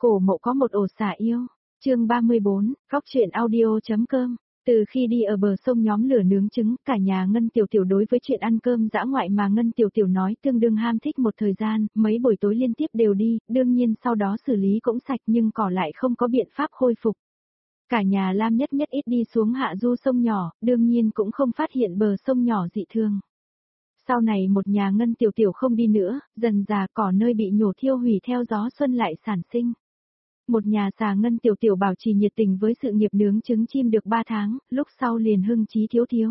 Cổ Mộ có một ổ xà yêu. Chương 34, góc truyện audio.com. Từ khi đi ở bờ sông nhóm lửa nướng trứng, cả nhà Ngân Tiểu Tiểu đối với chuyện ăn cơm dã ngoại mà Ngân Tiểu Tiểu nói tương đương ham thích một thời gian, mấy buổi tối liên tiếp đều đi, đương nhiên sau đó xử lý cũng sạch nhưng cỏ lại không có biện pháp khôi phục. Cả nhà Lam nhất ít đi xuống hạ du sông nhỏ, đương nhiên cũng không phát hiện bờ sông nhỏ dị thường. Sau này một nhà Ngân Tiểu Tiểu không đi nữa, dần dà cỏ nơi bị nhổ thiêu hủy theo gió xuân lại sản sinh. Một nhà xà Ngân Tiểu Tiểu bảo trì nhiệt tình với sự nghiệp nướng trứng chim được 3 tháng, lúc sau liền hưng chí thiếu thiếu.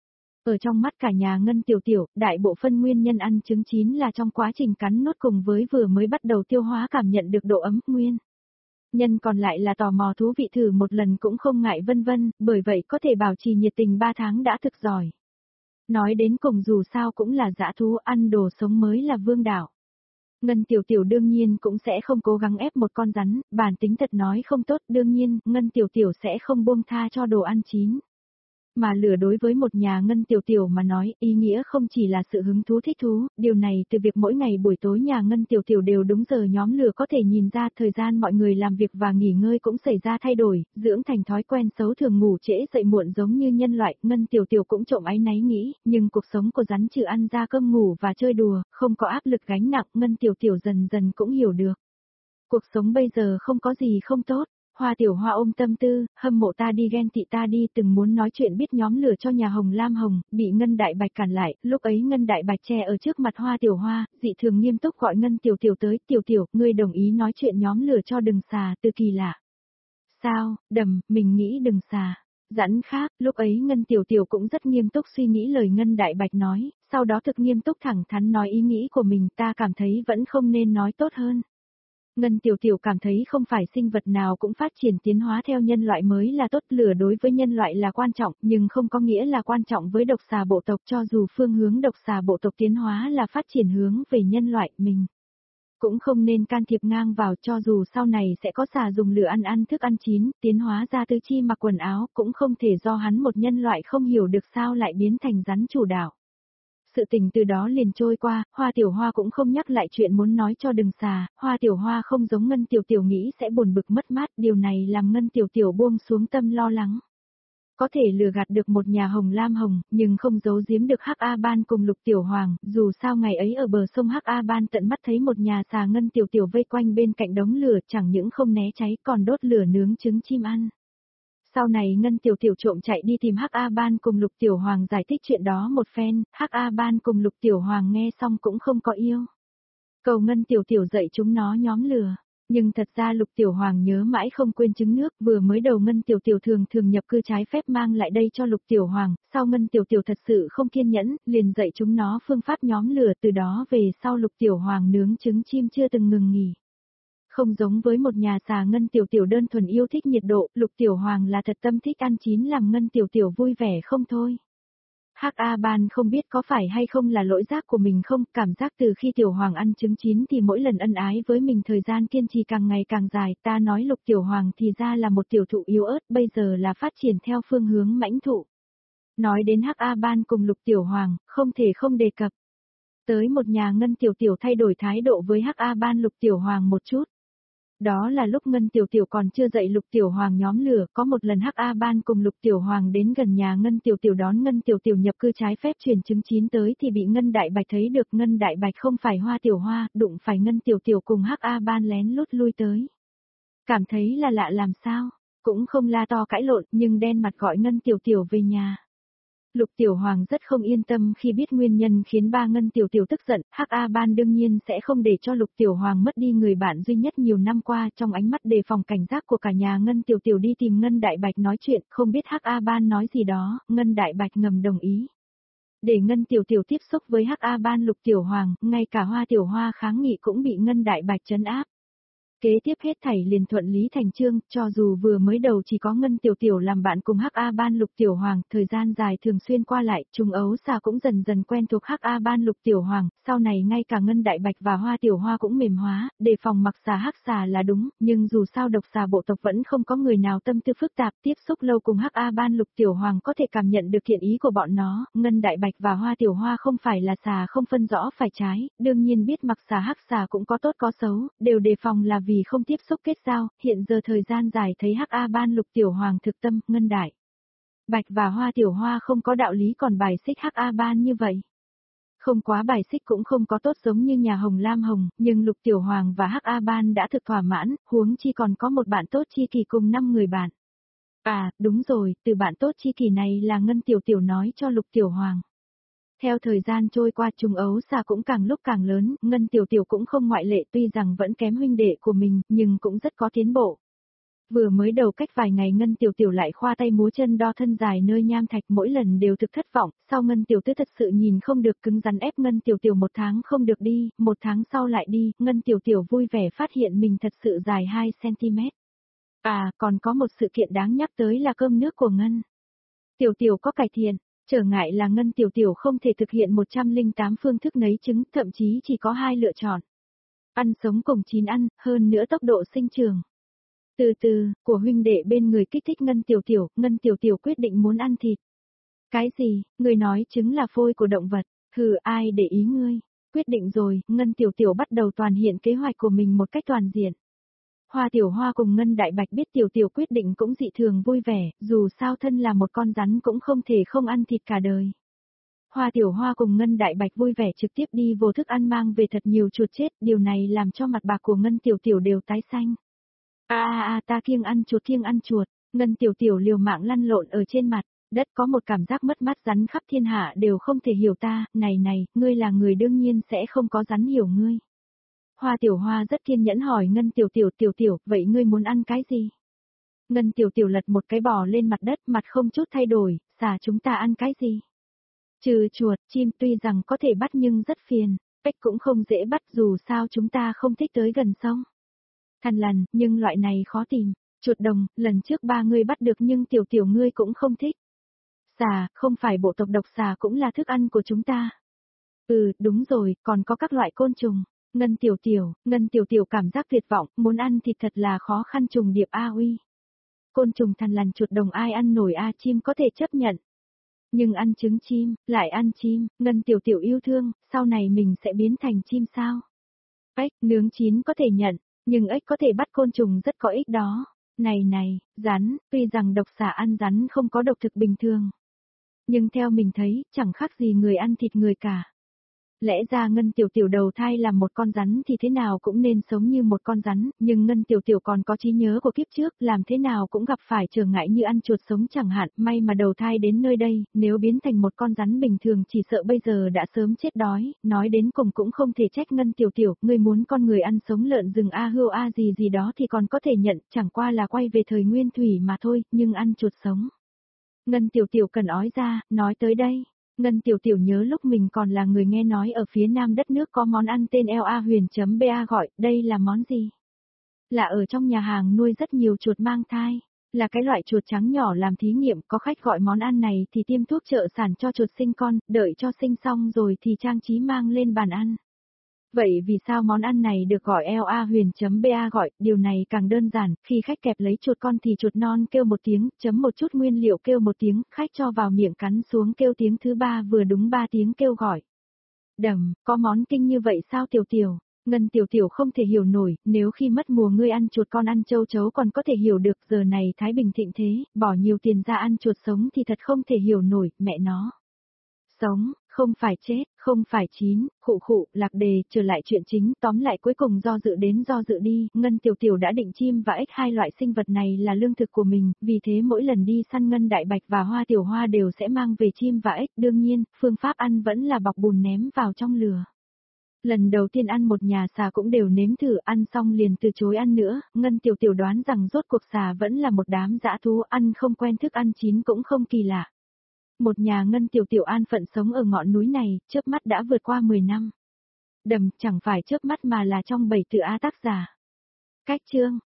Ở trong mắt cả nhà Ngân Tiểu Tiểu, đại bộ phân nguyên nhân ăn trứng chín là trong quá trình cắn nuốt cùng với vừa mới bắt đầu tiêu hóa cảm nhận được độ ấm nguyên. Nhân còn lại là tò mò thú vị thử một lần cũng không ngại vân vân, bởi vậy có thể bảo trì nhiệt tình 3 tháng đã thực giỏi. Nói đến cùng dù sao cũng là dã thú, ăn đồ sống mới là vương đạo. Ngân Tiểu Tiểu đương nhiên cũng sẽ không cố gắng ép một con rắn, bản tính thật nói không tốt, đương nhiên, Ngân Tiểu Tiểu sẽ không buông tha cho đồ ăn chín. Mà lửa đối với một nhà Ngân Tiểu Tiểu mà nói, ý nghĩa không chỉ là sự hứng thú thích thú, điều này từ việc mỗi ngày buổi tối nhà Ngân Tiểu Tiểu đều đúng giờ nhóm lửa có thể nhìn ra thời gian mọi người làm việc và nghỉ ngơi cũng xảy ra thay đổi, dưỡng thành thói quen xấu thường ngủ trễ dậy muộn giống như nhân loại, Ngân Tiểu Tiểu cũng trộm áy náy nghĩ, nhưng cuộc sống của rắn trừ ăn ra cơm ngủ và chơi đùa, không có áp lực gánh nặng, Ngân Tiểu Tiểu dần dần cũng hiểu được. Cuộc sống bây giờ không có gì không tốt. Hoa Tiểu Hoa ôm tâm tư, hâm mộ ta đi ghen tị ta đi, từng muốn nói chuyện biết nhóm lửa cho nhà Hồng Lam Hồng, bị Ngân Đại Bạch cản lại, lúc ấy Ngân Đại Bạch che ở trước mặt Hoa Tiểu Hoa, dị thường nghiêm túc gọi Ngân Tiểu Tiểu tới, Tiểu Tiểu, ngươi đồng ý nói chuyện nhóm lửa cho đừng xà, từ kỳ lạ. Sao, đầm, mình nghĩ đừng xà. Rắn khác, lúc ấy Ngân Tiểu Tiểu cũng rất nghiêm túc suy nghĩ lời Ngân Đại Bạch nói, sau đó thực nghiêm túc thẳng thắn nói ý nghĩ của mình, ta cảm thấy vẫn không nên nói tốt hơn. Ngân Tiểu Tiểu cảm thấy không phải sinh vật nào cũng phát triển tiến hóa theo nhân loại mới là tốt, lửa đối với nhân loại là quan trọng, nhưng không có nghĩa là quan trọng với độc xà bộ tộc, cho dù phương hướng độc xà bộ tộc tiến hóa là phát triển hướng về nhân loại, mình cũng không nên can thiệp ngang vào, cho dù sau này sẽ có xà dùng lửa ăn thức ăn chín, tiến hóa ra tứ chi mặc quần áo, cũng không thể do hắn một nhân loại không hiểu được sao lại biến thành rắn chủ đạo. Sự tình từ đó liền trôi qua, Hoa Tiểu Hoa cũng không nhắc lại chuyện muốn nói cho đừng xà, Hoa Tiểu Hoa không giống Ngân Tiểu Tiểu nghĩ sẽ buồn bực mất mát, điều này làm Ngân Tiểu Tiểu buông xuống tâm lo lắng. Có thể lừa gạt được một nhà Hồng Lam Hồng, nhưng không giấu giếm được Hắc A Ban cùng Lục Tiểu Hoàng, dù sao ngày ấy ở bờ sông Hắc A Ban tận mắt thấy một nhà xà Ngân Tiểu Tiểu vây quanh bên cạnh đống lửa, chẳng những không né cháy còn đốt lửa nướng trứng chim ăn. Sau này Ngân Tiểu Tiểu trộm chạy đi tìm Hắc A Ban cùng Lục Tiểu Hoàng giải thích chuyện đó một phen, Hắc A Ban cùng Lục Tiểu Hoàng nghe xong cũng không có yêu. Cầu Ngân Tiểu Tiểu dạy chúng nó nhóm lửa, nhưng thật ra Lục Tiểu Hoàng nhớ mãi không quên trứng nước, vừa mới đầu Ngân Tiểu Tiểu thường nhập cư trái phép mang lại đây cho Lục Tiểu Hoàng, sau Ngân Tiểu Tiểu thật sự không kiên nhẫn, liền dạy chúng nó phương pháp nhóm lửa, từ đó về sau Lục Tiểu Hoàng nướng trứng chim chưa từng ngừng nghỉ. Không giống với một nhà xà Ngân Tiểu Tiểu đơn thuần yêu thích nhiệt độ, Lục Tiểu Hoàng là thật tâm thích ăn chín làm Ngân Tiểu Tiểu vui vẻ không thôi. Hắc A Ban không biết có phải hay không là lỗi giác của mình không, cảm giác từ khi Tiểu Hoàng ăn trứng chín thì mỗi lần ân ái với mình thời gian kiên trì càng ngày càng dài, ta nói Lục Tiểu Hoàng thì ra là một tiểu thụ yếu ớt, bây giờ là phát triển theo phương hướng mãnh thụ. Nói đến Hắc A Ban cùng Lục Tiểu Hoàng, không thể không đề cập tới một nhà Ngân Tiểu Tiểu thay đổi thái độ với Hắc A Ban Lục Tiểu Hoàng một chút. Đó là lúc Ngân Tiểu Tiểu còn chưa dậy Lục Tiểu Hoàng nhóm lửa, có một lần Hắc A Ban cùng Lục Tiểu Hoàng đến gần nhà Ngân Tiểu Tiểu đón Ngân Tiểu Tiểu nhập cư trái phép chuyển trứng chín tới thì bị Ngân Đại Bạch thấy được, Ngân Đại Bạch không phải Hoa Tiểu Hoa, đụng phải Ngân Tiểu Tiểu cùng Hắc A Ban lén lút lui tới. Cảm thấy là lạ làm sao, cũng không la to cãi lộn nhưng đen mặt gọi Ngân Tiểu Tiểu về nhà. Lục Tiểu Hoàng rất không yên tâm khi biết nguyên nhân khiến ba Ngân Tiểu Tiểu tức giận, Hắc A Ban đương nhiên sẽ không để cho Lục Tiểu Hoàng mất đi người bạn duy nhất nhiều năm qua, trong ánh mắt đề phòng cảnh giác của cả nhà Ngân Tiểu Tiểu đi tìm Ngân Đại Bạch nói chuyện, không biết Hắc A Ban nói gì đó, Ngân Đại Bạch ngầm đồng ý. Để Ngân Tiểu Tiểu tiếp xúc với Hắc A Ban Lục Tiểu Hoàng, ngay cả Hoa Tiểu Hoa kháng nghị cũng bị Ngân Đại Bạch trấn áp. Kế tiếp hết thảy liền thuận lý thành chương, cho dù vừa mới đầu chỉ có Ngân Tiểu Tiểu làm bạn cùng Hắc A Ban Lục Tiểu Hoàng, thời gian dài thường xuyên qua lại, Trung Ấu Xà cũng dần dần quen thuộc Hắc A Ban Lục Tiểu Hoàng, sau này ngay cả Ngân Đại Bạch và Hoa Tiểu Hoa cũng mềm hóa, đề phòng mặc xà Hắc xà là đúng, nhưng dù sao độc xà bộ tộc vẫn không có người nào tâm tư phức tạp, tiếp xúc lâu cùng Hắc A Ban Lục Tiểu Hoàng có thể cảm nhận được thiện ý của bọn nó, Ngân Đại Bạch và Hoa Tiểu Hoa không phải là xà không phân rõ phải trái, đương nhiên biết mặc xà Hắc xà cũng có tốt có xấu, đều đề phòng là vì vì không tiếp xúc kết giao, hiện giờ thời gian dài thấy Hắc A Ban Lục Tiểu Hoàng thực tâm, Ngân Đại Bạch và Hoa Tiểu Hoa không có đạo lý còn bài xích Hắc A Ban như vậy. Không quá bài xích cũng không có tốt giống như nhà Hồng Lam Hồng, nhưng Lục Tiểu Hoàng và Hắc A Ban đã thực thỏa mãn, huống chi còn có một bạn tốt chi kỷ cùng 5 người bạn. À, đúng rồi, từ bạn tốt chi kỷ này là Ngân Tiểu Tiểu nói cho Lục Tiểu Hoàng. Theo thời gian trôi qua trùng ấu xà cũng càng lúc càng lớn, Ngân Tiểu Tiểu cũng không ngoại lệ tuy rằng vẫn kém huynh đệ của mình, nhưng cũng rất có tiến bộ. Vừa mới đầu cách vài ngày Ngân Tiểu Tiểu lại khoa tay múa chân đo thân dài nơi nham thạch mỗi lần đều thực thất vọng, sau Ngân Tiểu Tư thật sự nhìn không được cứng rắn ép Ngân Tiểu Tiểu 1 tháng không được đi, 1 tháng sau lại đi, Ngân Tiểu Tiểu vui vẻ phát hiện mình thật sự dài 2cm. À, còn có một sự kiện đáng nhắc tới là cơm nước của Ngân Tiểu Tiểu có cải thiện, trở ngại là Ngân Tiểu Tiểu không thể thực hiện 108 phương thức nấy trứng, thậm chí chỉ có 2 lựa chọn. Ăn sống cùng chín ăn, hơn nữa tốc độ sinh trưởng. Từ từ, của huynh đệ bên người kích thích Ngân Tiểu Tiểu quyết định muốn ăn thịt. Cái gì, người nói trứng là phôi của động vật, hừ ai để ý ngươi. Quyết định rồi, Ngân Tiểu Tiểu bắt đầu toàn hiện kế hoạch của mình một cách toàn diện. Hoa Tiểu Hoa cùng Ngân Đại Bạch biết Tiểu Tiểu quyết định cũng dị thường vui vẻ, dù sao thân là một con rắn cũng không thể không ăn thịt cả đời. Hoa Tiểu Hoa cùng Ngân Đại Bạch vui vẻ trực tiếp đi vô thức ăn mang về thật nhiều chuột chết, điều này làm cho mặt bạc của Ngân Tiểu Tiểu đều tái xanh. Ta kiêng ăn chuột, Ngân Tiểu Tiểu liều mạng lăn lộn ở trên mặt, đất có một cảm giác mất mát rắn khắp thiên hạ đều không thể hiểu ta, này, ngươi là người đương nhiên sẽ không có rắn hiểu ngươi. Hoa Tiểu Hoa rất kiên nhẫn hỏi Ngân Tiểu Tiểu, vậy ngươi muốn ăn cái gì? Ngân Tiểu Tiểu lật một cái bò lên mặt đất, mặt không chút thay đổi, xà chúng ta ăn cái gì? Trừ chuột, chim tuy rằng có thể bắt nhưng rất phiền, ếch cũng không dễ bắt dù sao chúng ta không thích tới gần sông. Thằn lằn, nhưng loại này khó tìm. Chuột đồng, lần trước 3 ngươi bắt được nhưng Tiểu Tiểu ngươi cũng không thích. Xà, không phải bộ tộc độc xà cũng là thức ăn của chúng ta. Ừ, đúng rồi, còn có các loại côn trùng. Ngân Tiểu Tiểu cảm giác tuyệt vọng, muốn ăn thịt thật là khó khăn trùng điệp a uy. Côn trùng thằn lằn chuột đồng ai ăn nổi a chim có thể chấp nhận. Nhưng ăn trứng chim, lại ăn chim, Ngân Tiểu Tiểu yêu thương, sau này mình sẽ biến thành chim sao? Ếch, nướng chín có thể nhận, nhưng ếch có thể bắt côn trùng rất có ích đó. Này, rắn, tuy rằng độc xà ăn rắn không có độc thực bình thường. Nhưng theo mình thấy, chẳng khác gì người ăn thịt người cả. Lẽ ra Ngân Tiểu Tiểu đầu thai làm một con rắn thì thế nào cũng nên sống như một con rắn, nhưng Ngân Tiểu Tiểu còn có trí nhớ của kiếp trước, làm thế nào cũng gặp phải trở ngại như ăn chuột sống chẳng hạn, may mà đầu thai đến nơi đây, nếu biến thành một con rắn bình thường chỉ sợ bây giờ đã sớm chết đói, nói đến cùng cũng không thể trách Ngân Tiểu Tiểu, người muốn con người ăn sống lợn rừng hươu gì đó thì còn có thể nhận, chẳng qua là quay về thời nguyên thủy mà thôi, nhưng ăn chuột sống. Ngân Tiểu Tiểu cần ói ra, nói tới đây. Ngân Tiểu Tiểu nhớ lúc mình còn là người nghe nói ở phía nam đất nước có món ăn tên eo huyền.ba gọi, đây là món gì? Là ở trong nhà hàng nuôi rất nhiều chuột mang thai, là cái loại chuột trắng nhỏ làm thí nghiệm, có khách gọi món ăn này thì tiêm thuốc trợ sản cho chuột sinh con, đợi cho sinh xong rồi thì trang trí mang lên bàn ăn. Vậy vì sao món ăn này được gọi eo huyền.ba gọi, điều này càng đơn giản, khi khách kẹp lấy chuột con thì chuột non kêu một tiếng, chấm một chút nguyên liệu kêu một tiếng, khách cho vào miệng cắn xuống kêu tiếng thứ 3 vừa đúng 3 tiếng kêu gọi. Đầm, có món kinh như vậy sao Tiểu Tiểu? Ngân Tiểu Tiểu không thể hiểu nổi, nếu khi mất mùa ngươi ăn chuột con ăn châu chấu còn có thể hiểu được, giờ này Thái Bình thịnh thế, bỏ nhiều tiền ra ăn chuột sống thì thật không thể hiểu nổi, mẹ nó. Sống, không phải chết, không phải chín, lạc đề, trở lại chuyện chính, tóm lại cuối cùng do dự đến do dự đi, Ngân Tiểu Tiểu đã định chim và ếch hai loại sinh vật này là lương thực của mình, vì thế mỗi lần đi săn Ngân Đại Bạch và Hoa Tiểu Hoa đều sẽ mang về chim và ếch, đương nhiên, phương pháp ăn vẫn là bọc bùn ném vào trong lửa. Lần đầu tiên ăn một nhà xà cũng đều nếm thử, ăn xong liền từ chối ăn nữa, Ngân Tiểu Tiểu đoán rằng rốt cuộc xà vẫn là một đám dã thú, ăn không quen thức ăn chín cũng không kỳ lạ. Một nhà Ngân Tiểu Tiểu an phận sống ở ngọn núi này, chớp mắt đã vượt qua 10 năm. Đầm, chẳng phải chớp mắt mà là trong 7 tự tác giả. Cách chương